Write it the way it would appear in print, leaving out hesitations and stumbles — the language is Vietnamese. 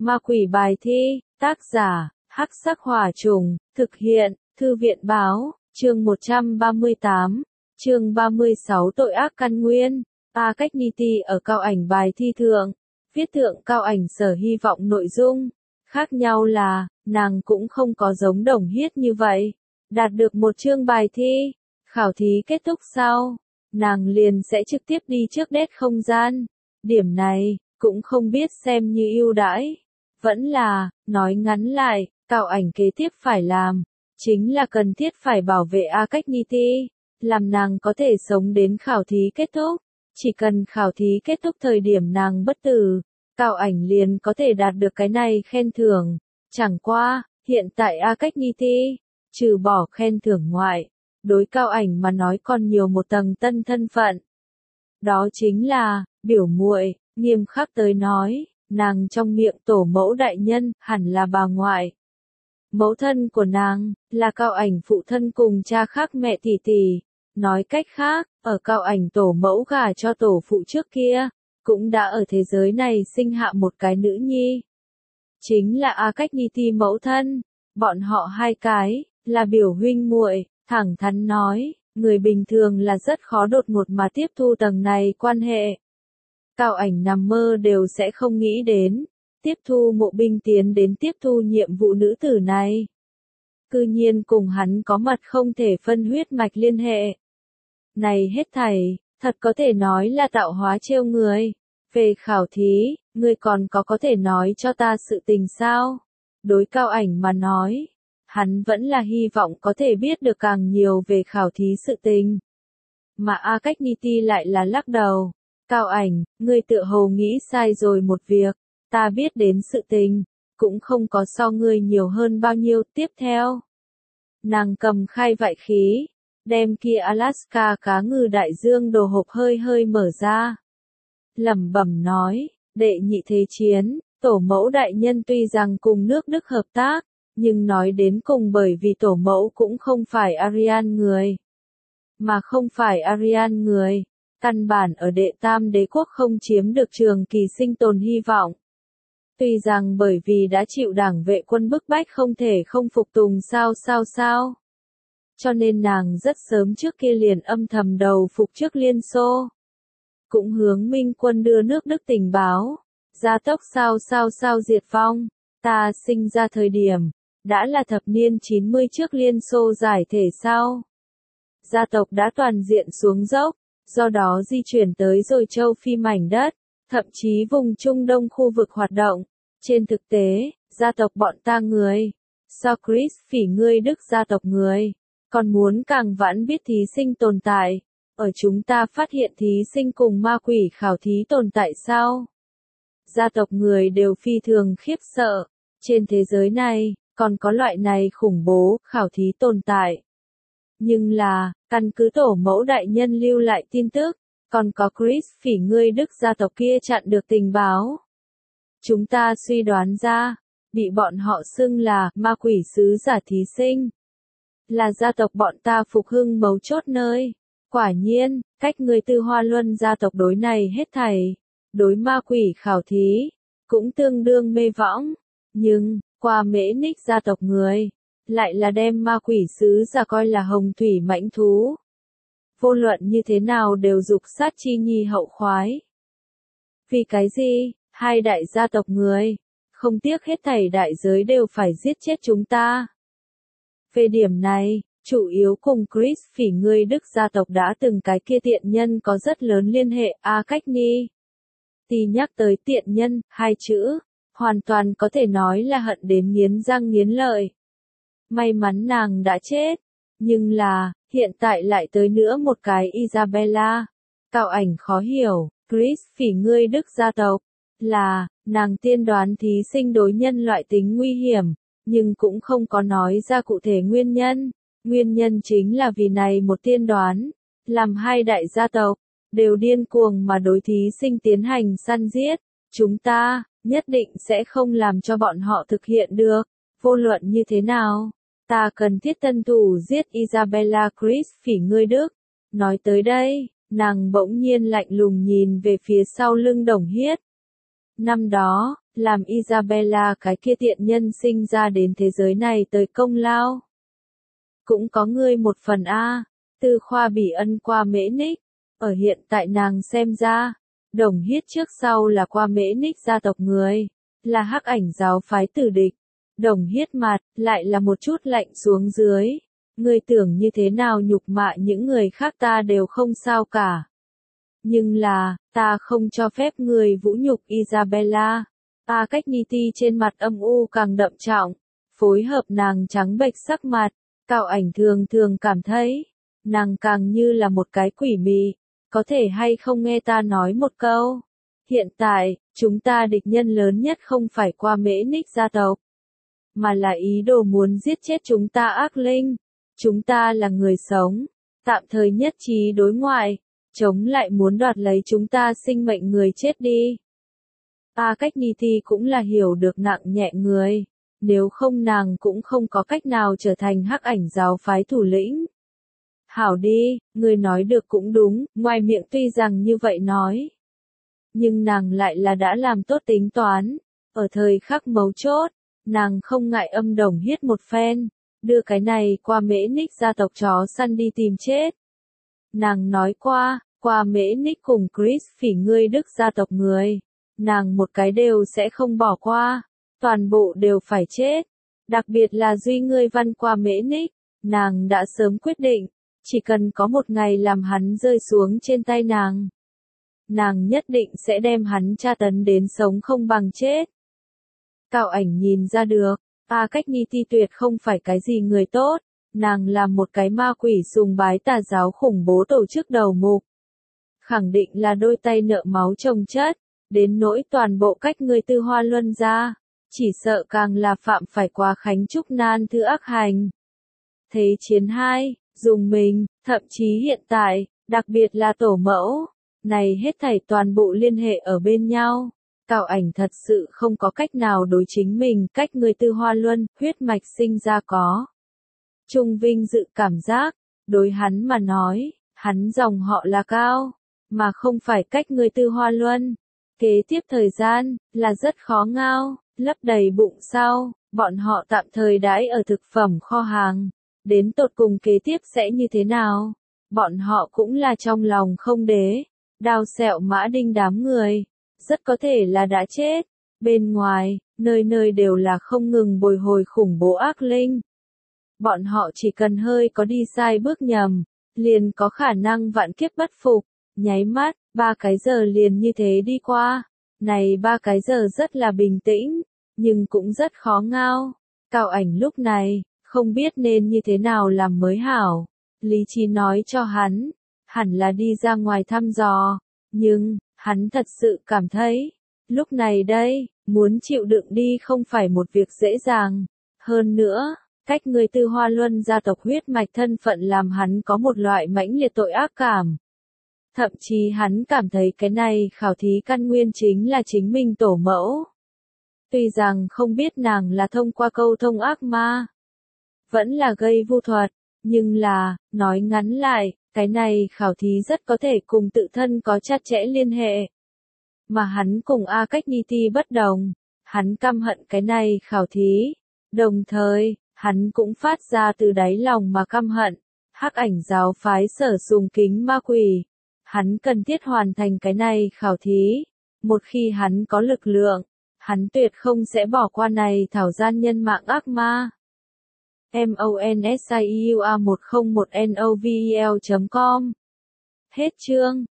Ma quỷ bài thi, tác giả, Hắc Sắc Hỏa Trùng, thực hiện, Thư viện báo, chương 138, chương 36 tội ác căn nguyên. A Cách Ni Ti ở cao ảnh bài thi thượng, viết thượng cao ảnh sở hy vọng nội dung. Khác nhau là, nàng cũng không có giống Đồng Hiết như vậy, đạt được một chương bài thi, khảo thí kết thúc sau, nàng liền sẽ trực tiếp đi trước đét không gian. Điểm này, cũng không biết xem như ưu đãi. Vẫn là, nói ngắn lại, cao ảnh kế tiếp phải làm, chính là cần thiết phải bảo vệ A Cách Ni Ti, làm nàng có thể sống đến khảo thí kết thúc. Chỉ cần khảo thí kết thúc thời điểm nàng bất tử, cao ảnh liền có thể đạt được cái này khen thưởng. Chẳng qua, hiện tại A Cách Ni Ti, trừ bỏ khen thưởng ngoại, đối cao ảnh mà nói còn nhiều một tầng tân thân phận. Đó chính là, biểu muội. Nghiêm khắc tới nói, nàng trong miệng tổ mẫu đại nhân, hẳn là bà ngoại. Mẫu thân của nàng, là cao ảnh phụ thân cùng cha khác mẹ tỷ tỷ. Nói cách khác, ở cao ảnh tổ mẫu gả cho tổ phụ trước kia, cũng đã ở thế giới này sinh hạ một cái nữ nhi. Chính là A Cách Ni Ti mẫu thân, bọn họ hai cái, là biểu huynh muội. Thẳng thắn nói, người bình thường là rất khó đột ngột mà tiếp thu tầng này quan hệ. Cao ảnh nằm mơ đều sẽ không nghĩ đến, tiếp thu Mộ Binh tiến đến tiếp thu nhiệm vụ nữ tử này. Cư nhiên cùng hắn có mật không thể phân huyết mạch liên hệ. Này hết thảy, thật có thể nói là tạo hóa trêu người. Về khảo thí, ngươi còn có thể nói cho ta sự tình sao? Đối cao ảnh mà nói, hắn vẫn là hy vọng có thể biết được càng nhiều về khảo thí sự tình. Mà A Cách Ni Ti lại là lắc đầu. Cao ảnh, ngươi tựa hồ nghĩ sai rồi một việc, ta biết đến sự tình, cũng không có so ngươi nhiều hơn bao nhiêu. Tiếp theo, nàng cầm khai vại khí, đem kia Alaska cá ngừ đại dương đồ hộp hơi hơi mở ra. Lẩm bẩm nói, đệ nhị thế chiến, tổ mẫu đại nhân tuy rằng cùng nước Đức hợp tác, nhưng nói đến cùng bởi vì tổ mẫu cũng không phải Aryan người. Mà không phải Aryan người, căn bản ở đệ tam đế quốc không chiếm được trường kỳ sinh tồn hy vọng. Tuy rằng bởi vì đã chịu đảng vệ quân bức bách không thể không phục tùng sao. Cho nên nàng rất sớm trước kia liền âm thầm đầu phục trước Liên Xô. Cũng hướng Minh quân đưa nước Đức tình báo, gia tốc sao diệt vong. Ta sinh ra thời điểm, đã là thập niên 90 trước Liên Xô giải thể sau. Gia tộc đã toàn diện xuống dốc, do đó di chuyển tới rồi châu Phi mảnh đất, thậm chí vùng Trung Đông khu vực hoạt động. Trên thực tế, gia tộc bọn ta người, so Chris phỉ ngươi Đức gia tộc người, còn muốn càng vãn biết thí sinh tồn tại. Ở chúng ta phát hiện thí sinh cùng ma quỷ khảo thí tồn tại sao? Gia tộc người đều phi thường khiếp sợ. Trên thế giới này, còn có loại này khủng bố, khảo thí tồn tại. Nhưng là, căn cứ tổ mẫu đại nhân lưu lại tin tức, còn có Chris phỉ ngươi Đức gia tộc kia chặn được tình báo. Chúng ta suy đoán ra, bị bọn họ xưng là ma quỷ sứ giả thí sinh. Là gia tộc bọn ta phục hưng mấu chốt nơi. Quả nhiên, cách người Tư Hoa Luân gia tộc đối này hết thảy. Đối ma quỷ khảo thí, cũng tương đương mê võng. Nhưng, qua Mễ Ních gia tộc người, lại là đem ma quỷ sứ giả coi là hồng thủy mãnh thú. Vô luận như thế nào đều dục sát chi nhi hậu khoái. Vì cái gì, hai đại gia tộc người, không tiếc hết thảy đại giới đều phải giết chết chúng ta. Về điểm này, chủ yếu cùng Chris phỉ ngươi Đức gia tộc đã từng cái kia tiện nhân có rất lớn liên hệ. A Cách Ni Ti nhắc tới tiện nhân, hai chữ, hoàn toàn có thể nói là hận đến nghiến răng nghiến lợi. May mắn nàng đã chết, nhưng là, hiện tại lại tới nữa một cái Isabella. Cao ảnh khó hiểu, Chris phỉ ngươi Đức gia tộc, là, nàng tiên đoán thí sinh đối nhân loại tính nguy hiểm, nhưng cũng không có nói ra cụ thể nguyên nhân. Nguyên nhân chính là vì này một tiên đoán, làm hai đại gia tộc, đều điên cuồng mà đối thí sinh tiến hành săn giết. Chúng ta, nhất định sẽ không làm cho bọn họ thực hiện được, vô luận như thế nào. Ta cần thiết tân thủ giết Isabella Chris phỉ ngươi Đức. Nói tới đây, nàng bỗng nhiên lạnh lùng nhìn về phía sau lưng Đồng Hiết. Năm đó, làm Isabella cái kia tiện nhân sinh ra đến thế giới này tới công lao. Cũng có ngươi một phần a. Tư Khoa bỉ ân qua Mễ Ních. Ở hiện tại nàng xem ra, Đồng Hiết trước sau là qua Mễ Ních gia tộc người, là Hắc Ảnh giáo phái tử địch. Đồng Hiết mặt, lại là một chút lạnh xuống dưới. Ngươi tưởng như thế nào nhục mạ những người khác ta đều không sao cả. Nhưng là, ta không cho phép người vũ nhục Isabella. Cách Niti trên mặt âm u càng đậm trọng, phối hợp nàng trắng bệch sắc mặt, Cao Ảnh thường thường cảm thấy, nàng càng như là một cái quỷ mị, có thể hay không nghe ta nói một câu. Hiện tại, chúng ta địch nhân lớn nhất không phải qua Mễ Ních gia tộc, mà là ý đồ muốn giết chết chúng ta ác linh. Chúng ta là người sống, tạm thời nhất trí đối ngoại, chống lại muốn đoạt lấy chúng ta sinh mệnh người chết đi. Cách Niti cũng là hiểu được nặng nhẹ người, nếu không nàng cũng không có cách nào trở thành Hắc Ảnh giáo phái thủ lĩnh. Hảo đi, người nói được cũng đúng, ngoài miệng tuy rằng như vậy nói. Nhưng nàng lại là đã làm tốt tính toán, ở thời khắc mấu chốt, nàng không ngại âm Đồng Hiết một phen, đưa cái này qua Mễ Ních gia tộc chó săn đi tìm chết. Nàng nói qua Mễ Ních cùng Chris phỉ ngươi Đức gia tộc người, nàng một cái đều sẽ không bỏ qua, toàn bộ đều phải chết. Đặc biệt là duy ngươi văn qua Mễ Ních, nàng đã sớm quyết định, chỉ cần có một ngày làm hắn rơi xuống trên tay nàng nhất định sẽ đem hắn tra tấn đến sống không bằng chết. Cao Ảnh nhìn ra được, Cách Niti tuyệt không phải cái gì người tốt, nàng là một cái ma quỷ sùng bái tà giáo khủng bố tổ chức đầu mục. Khẳng định là đôi tay nợ máu chồng chất, đến nỗi toàn bộ cách người Tư Hoa Luân ra, chỉ sợ càng là phạm phải quá khánh trúc nan thứ ác hành. Thế chiến 2, dùng mình, thậm chí hiện tại, đặc biệt là tổ mẫu, này hết thảy toàn bộ liên hệ ở bên nhau. Cao Ảnh thật sự không có cách nào đối chính mình, cách người Tư Hoa Luân, huyết mạch sinh ra có. Trung vinh dự cảm giác, đối hắn mà nói, hắn dòng họ là Cao, mà không phải cách người Tư Hoa Luân. Kế tiếp thời gian, là rất khó ngao, lấp đầy bụng sau, bọn họ tạm thời đãi ở thực phẩm kho hàng. Đến tột cùng kế tiếp sẽ như thế nào? Bọn họ cũng là trong lòng không đế, đao sẹo mã đinh đám người, rất có thể là đã chết. Bên ngoài, nơi nơi đều là không ngừng bồi hồi khủng bố ác linh. Bọn họ chỉ cần hơi có đi sai bước nhầm, liền có khả năng vạn kiếp bất phục. Nháy mắt, 3 cái giờ liền như thế đi qua. Này 3 cái giờ rất là bình tĩnh, nhưng cũng rất khó ngao. Cao Ảnh lúc này, không biết nên như thế nào làm mới hảo. Lý trí nói cho hắn, hẳn là đi ra ngoài thăm dò. Nhưng, hắn thật sự cảm thấy, lúc này đây, muốn chịu đựng đi không phải một việc dễ dàng. Hơn nữa, cách người Tư Hoa Luân gia tộc huyết mạch thân phận làm hắn có một loại mãnh liệt tội ác cảm. Thậm chí hắn cảm thấy cái này khảo thí căn nguyên chính là chính mình tổ mẫu. Tuy rằng không biết nàng là thông qua câu thông ác ma, vẫn là gây vu thuật, nhưng là, nói ngắn lại, cái này khảo thí rất có thể cùng tự thân có chặt chẽ liên hệ. Mà hắn cùng Cách Niti bất đồng, hắn căm hận cái này khảo thí, đồng thời, hắn cũng phát ra từ đáy lòng mà căm hận, Hắc Ảnh giáo phái sở sùng kính ma quỷ. Hắn cần thiết hoàn thành cái này khảo thí, một khi hắn có lực lượng, hắn tuyệt không sẽ bỏ qua này thảo gian nhân mạng ác ma. MONSIUA101NOVEL.com. Hết chương.